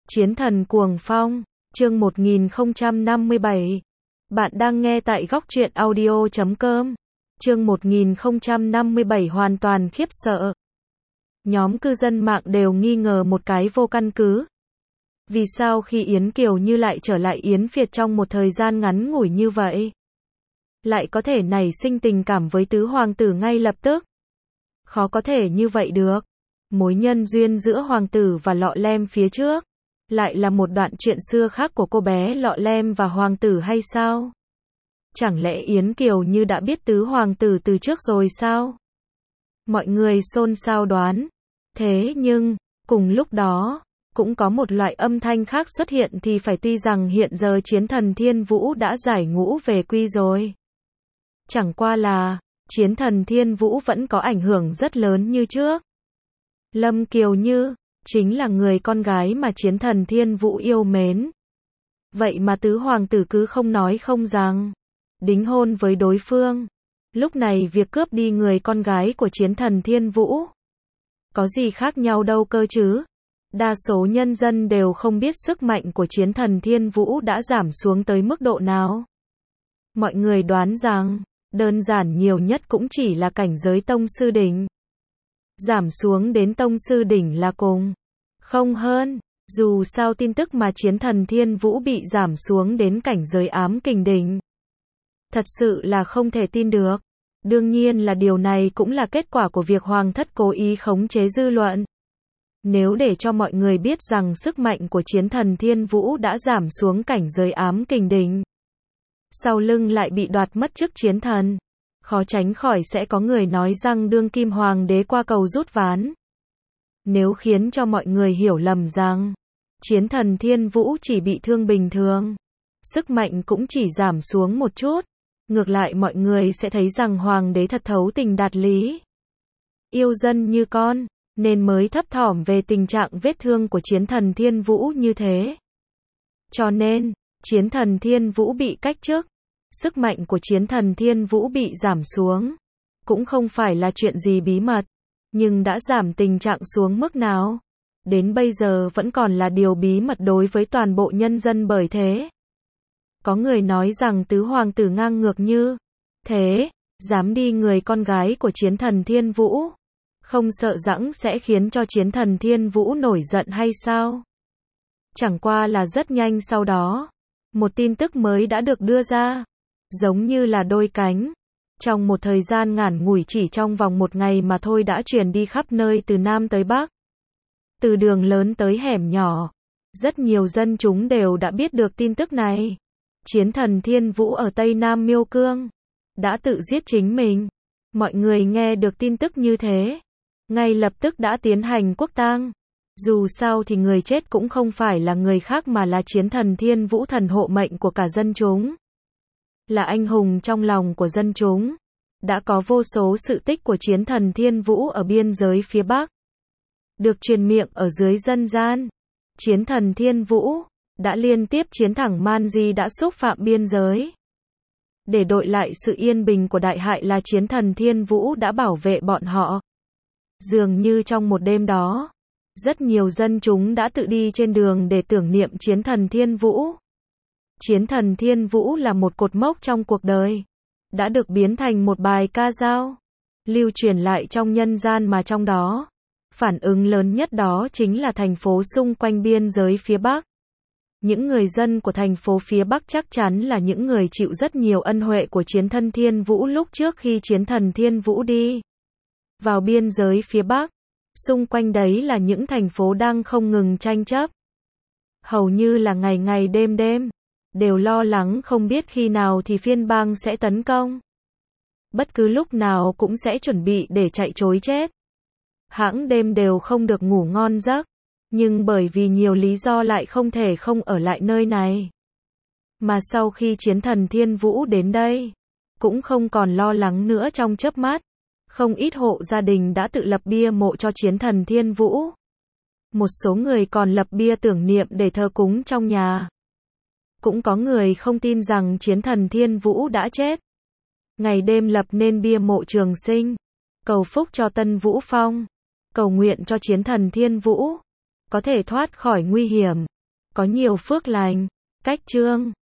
Chiến thần cuồng phong, chương 1057. Bạn đang nghe tại góc truyện audio.com. Chương 1057 hoàn toàn khiếp sợ. Nhóm cư dân mạng đều nghi ngờ một cái vô căn cứ. Vì sao khi Yến Kiều Như lại trở lại Yến Việt trong một thời gian ngắn ngủi như vậy? Lại có thể nảy sinh tình cảm với tứ hoàng tử ngay lập tức? Khó có thể như vậy được. Mối nhân duyên giữa hoàng tử và Lọ Lem phía trước lại là một đoạn chuyện xưa khác của cô bé Lọ Lem và hoàng tử hay sao? Chẳng lẽ Yến Kiều Như đã biết tứ hoàng tử từ trước rồi sao? Mọi người xôn xao đoán. Thế nhưng, cùng lúc đó, cũng có một loại âm thanh khác xuất hiện thì phải, tuy rằng hiện giờ chiến thần Thiên Vũ đã giải ngũ về quy rồi. Chẳng qua là, chiến thần Thiên Vũ vẫn có ảnh hưởng rất lớn như trước. Lâm Kiều Như chính là người con gái mà chiến thần Thiên Vũ yêu mến. Vậy mà tứ hoàng tử cứ không nói không rằng đính hôn với đối phương. Lúc này việc cướp đi người con gái của chiến thần Thiên Vũ có gì khác nhau đâu cơ chứ? Đa số nhân dân đều không biết sức mạnh của chiến thần Thiên Vũ đã giảm xuống tới mức độ nào. Mọi người đoán rằng, đơn giản nhiều nhất cũng chỉ là cảnh giới tông sư đỉnh. Giảm xuống đến tông sư đỉnh là cùng. Không hơn, dù sao tin tức mà chiến thần Thiên Vũ bị giảm xuống đến cảnh giới ám kình đỉnh. Thật sự là không thể tin được. Đương nhiên là điều này cũng là kết quả của việc hoàng thất cố ý khống chế dư luận. Nếu để cho mọi người biết rằng sức mạnh của chiến thần Thiên Vũ đã giảm xuống cảnh giới ám kình đỉnh, sau lưng lại bị đoạt mất chức chiến thần, khó tránh khỏi sẽ có người nói rằng đương kim hoàng đế qua cầu rút ván. Nếu khiến cho mọi người hiểu lầm rằng chiến thần Thiên Vũ chỉ bị thương bình thường, sức mạnh cũng chỉ giảm xuống một chút, ngược lại mọi người sẽ thấy rằng hoàng đế thật thấu tình đạt lý, yêu dân như con, nên mới thấp thỏm về tình trạng vết thương của chiến thần Thiên Vũ như thế. Cho nên, chiến thần Thiên Vũ bị cách chức, sức mạnh của chiến thần Thiên Vũ bị giảm xuống, cũng không phải là chuyện gì bí mật, nhưng đã giảm tình trạng xuống mức nào, đến bây giờ vẫn còn là điều bí mật đối với toàn bộ nhân dân. Bởi thế, có người nói rằng tứ hoàng tử ngang ngược như thế, dám đi người con gái của chiến thần Thiên Vũ, không sợ rằng sẽ khiến cho chiến thần Thiên Vũ nổi giận hay sao? Chẳng qua là rất nhanh sau đó, một tin tức mới đã được đưa ra, giống như là đôi cánh. Trong một thời gian ngắn ngủi, chỉ trong vòng một ngày mà thôi, đã truyền đi khắp nơi từ Nam tới Bắc, từ đường lớn tới hẻm nhỏ. Rất nhiều dân chúng đều đã biết được tin tức này. Chiến thần Thiên Vũ ở Tây Nam Miêu Cương đã tự giết chính mình. Mọi người nghe được tin tức như thế, ngay lập tức đã tiến hành quốc tang. Dù sao thì người chết cũng không phải là người khác mà là chiến thần Thiên Vũ, thần hộ mệnh của cả dân chúng, là anh hùng trong lòng của dân chúng. Đã có vô số sự tích của chiến thần Thiên Vũ ở biên giới phía Bắc được truyền miệng ở dưới dân gian. Chiến thần Thiên Vũ đã liên tiếp chiến thẳng Man Di, đã xúc phạm biên giới. Để đổi lại sự yên bình của đại hải là chiến thần Thiên Vũ đã bảo vệ bọn họ. Dường như trong một đêm đó, rất nhiều dân chúng đã tự đi trên đường để tưởng niệm chiến thần Thiên Vũ. Chiến thần Thiên Vũ là một cột mốc trong cuộc đời, đã được biến thành một bài ca dao, lưu truyền lại trong nhân gian, mà trong đó, phản ứng lớn nhất đó chính là thành phố xung quanh biên giới phía Bắc. Những người dân của thành phố phía Bắc chắc chắn là những người chịu rất nhiều ân huệ của chiến thần Thiên Vũ lúc trước khi chiến thần Thiên Vũ đi vào biên giới phía Bắc. Xung quanh đấy là những thành phố đang không ngừng tranh chấp. Hầu như là ngày ngày đêm đêm, đều lo lắng không biết khi nào thì phiên bang sẽ tấn công. Bất cứ lúc nào cũng sẽ chuẩn bị để chạy trối chết. Hãng đêm đều không được ngủ ngon giấc, nhưng bởi vì nhiều lý do lại không thể không ở lại nơi này. Mà sau khi chiến thần Thiên Vũ đến đây, cũng không còn lo lắng nữa. Trong chớp mắt, không ít hộ gia đình đã tự lập bia mộ cho chiến thần Thiên Vũ. Một số người còn lập bia tưởng niệm để thờ cúng trong nhà. Cũng có người không tin rằng chiến thần Thiên Vũ đã chết, ngày đêm lập nên bia mộ trường sinh, cầu phúc cho Tân Vũ Phong, cầu nguyện cho chiến thần Thiên Vũ có thể thoát khỏi nguy hiểm. có nhiều phước lành. Cách chương